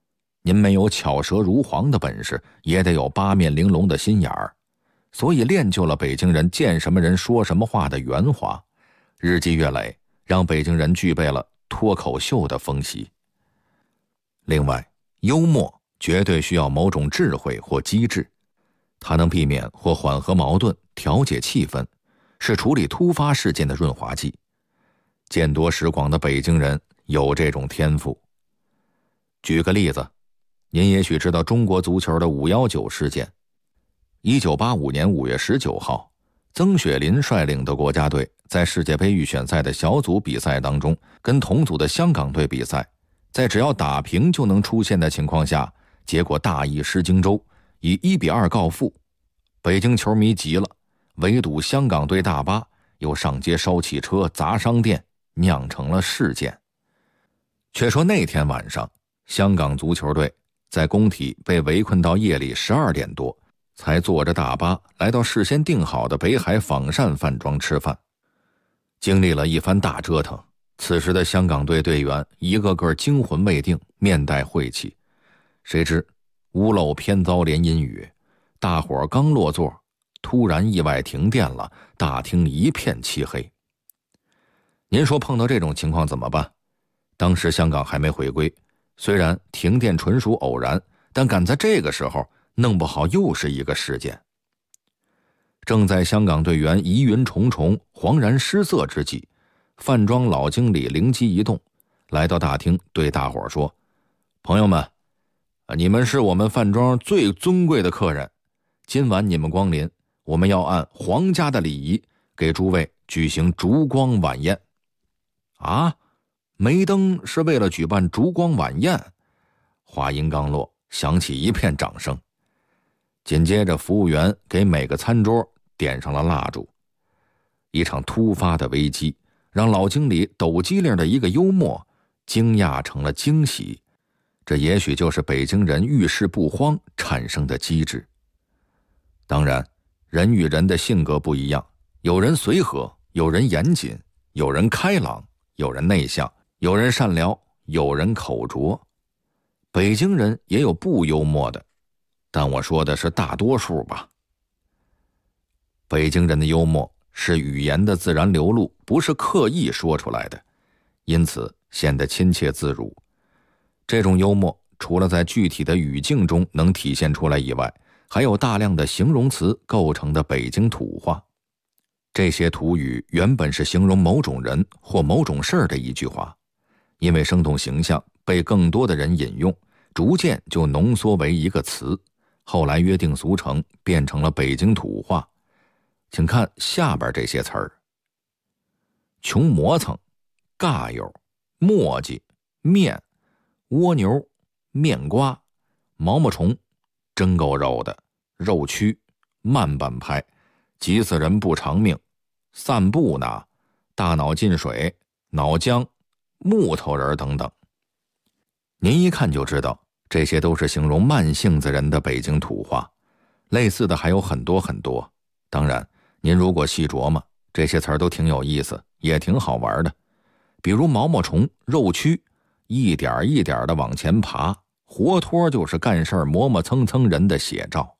您没有巧舌如簧的本事，也得有八面玲珑的心眼儿。所以练就了北京人见什么人说什么话的圆滑，日积月累，让北京人具备了脱口秀的风习。另外，幽默绝对需要某种智慧或机智，它能避免或缓和矛盾，调节气氛，是处理突发事件的润滑剂。见多识广的北京人有这种天赋。举个例子，您也许知道中国足球的519事件。1985年5月19号，曾雪林率领的国家队在世界杯预选赛的小组比赛当中，跟同组的香港队比赛，在只要打平就能出线的情况下，结果大意失荆州，以1-2告负。北京球迷急了，围堵香港队大巴，又上街烧汽车、砸商店，酿成了事件。却说那天晚上，香港足球队在工体被围困到夜里12点多，才坐着大巴来到事先订好的北海仿膳饭庄吃饭。经历了一番大折腾，此时的香港队队员一个个惊魂未定，面带晦气。谁知屋漏偏遭连阴雨，大伙刚落座，突然意外停电了，大厅一片漆黑。您说碰到这种情况怎么办？当时香港还没回归，虽然停电纯属偶然，但赶在这个时候弄不好又是一个事件。正在香港队员疑云重重、惶然失色之际，饭庄老经理灵机一动，来到大厅对大伙说：朋友们，你们是我们饭庄最尊贵的客人，今晚你们光临，我们要按皇家的礼仪给诸位举行烛光晚宴。啊，梅登是为了举办烛光晚宴？话音刚落，响起一片掌声。紧接着服务员给每个餐桌点上了蜡烛。一场突发的危机让老经理抖机灵的一个幽默惊讶成了惊喜，这也许就是北京人遇事不慌产生的机智。当然，人与人的性格不一样，有人随和，有人严谨，有人开朗，有人内向，有人善良，有人口拙。北京人也有不幽默的，但我说的是大多数吧。北京人的幽默是语言的自然流露，不是刻意说出来的，因此显得亲切自如。这种幽默除了在具体的语境中能体现出来以外，还有大量的形容词构成的北京土话。这些土语原本是形容某种人或某种事儿的一句话，因为生动形象被更多的人引用，逐渐就浓缩为一个词，后来约定俗成，变成了北京土话。请看下边这些词儿：穷磨蹭、尬友、磨叽、面、蜗牛、面瓜、毛毛虫、真够肉的、肉蛆、慢半拍、急死人不偿命、散步呢、大脑进水、脑浆、木头人等等。您一看就知道，这些都是形容慢性子人的北京土话，类似的还有很多很多。当然，您如果细琢磨，这些词儿都挺有意思，也挺好玩的。比如毛毛虫、肉蛆，一点一点的往前爬，活脱就是干事儿磨磨蹭蹭人的写照。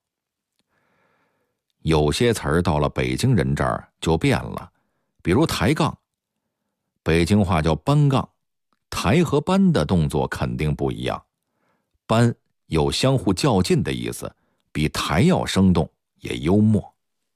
有些词儿到了北京人这儿就变了，比如抬杠，北京话叫搬杠，抬和搬的动作肯定不一样。搬有相互较劲的意思，比抬要生动，也幽默。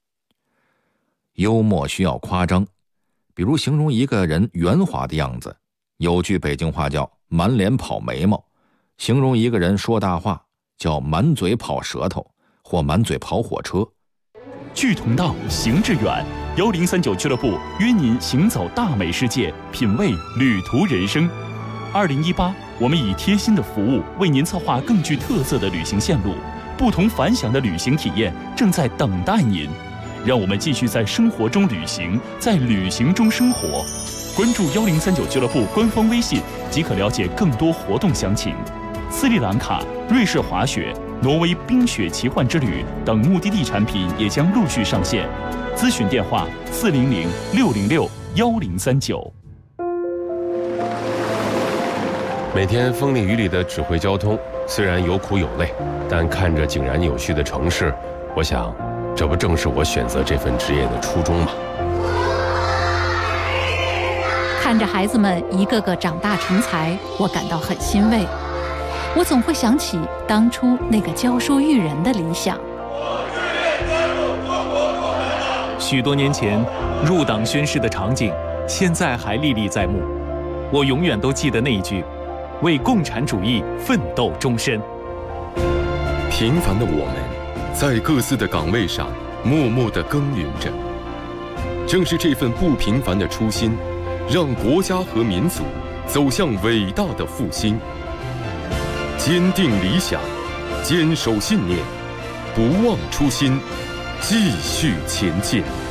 幽默需要夸张，比如形容一个人圆滑的样子，有句北京话叫满脸跑眉毛，形容一个人说大话叫满嘴跑舌头或满嘴跑火车。 志同道，行致远，1039俱乐部约您行走大美世界，品味旅途人生。2018，我们以贴心的服务为您策划更具特色的旅行线路，不同凡响的旅行体验正在等待您。让我们继续在生活中旅行，在旅行中生活。关注1039俱乐部官方微信即可了解更多活动详情。斯里兰卡、瑞士滑雪、挪威冰雪奇幻之旅等目的地产品也将陆续上线。咨询电话400-606-1039。 每天风里雨里的指挥交通， 虽然有苦有泪，但看着井然有序的城市，我想，这不正是我选择这份职业的初衷吗？ 看着孩子们一个个长大成才，我感到很欣慰。我总会想起当初那个教书育人的理想。 许多年前入党宣誓的场景，现在还历历在目。我永远都记得那一句：为共产主义奋斗终身。 平凡的我们，在各自的岗位上默默地耕耘着。正是这份不平凡的初心，让国家和民族走向伟大的复兴。坚定理想，坚守信念，不忘初心，继续前进。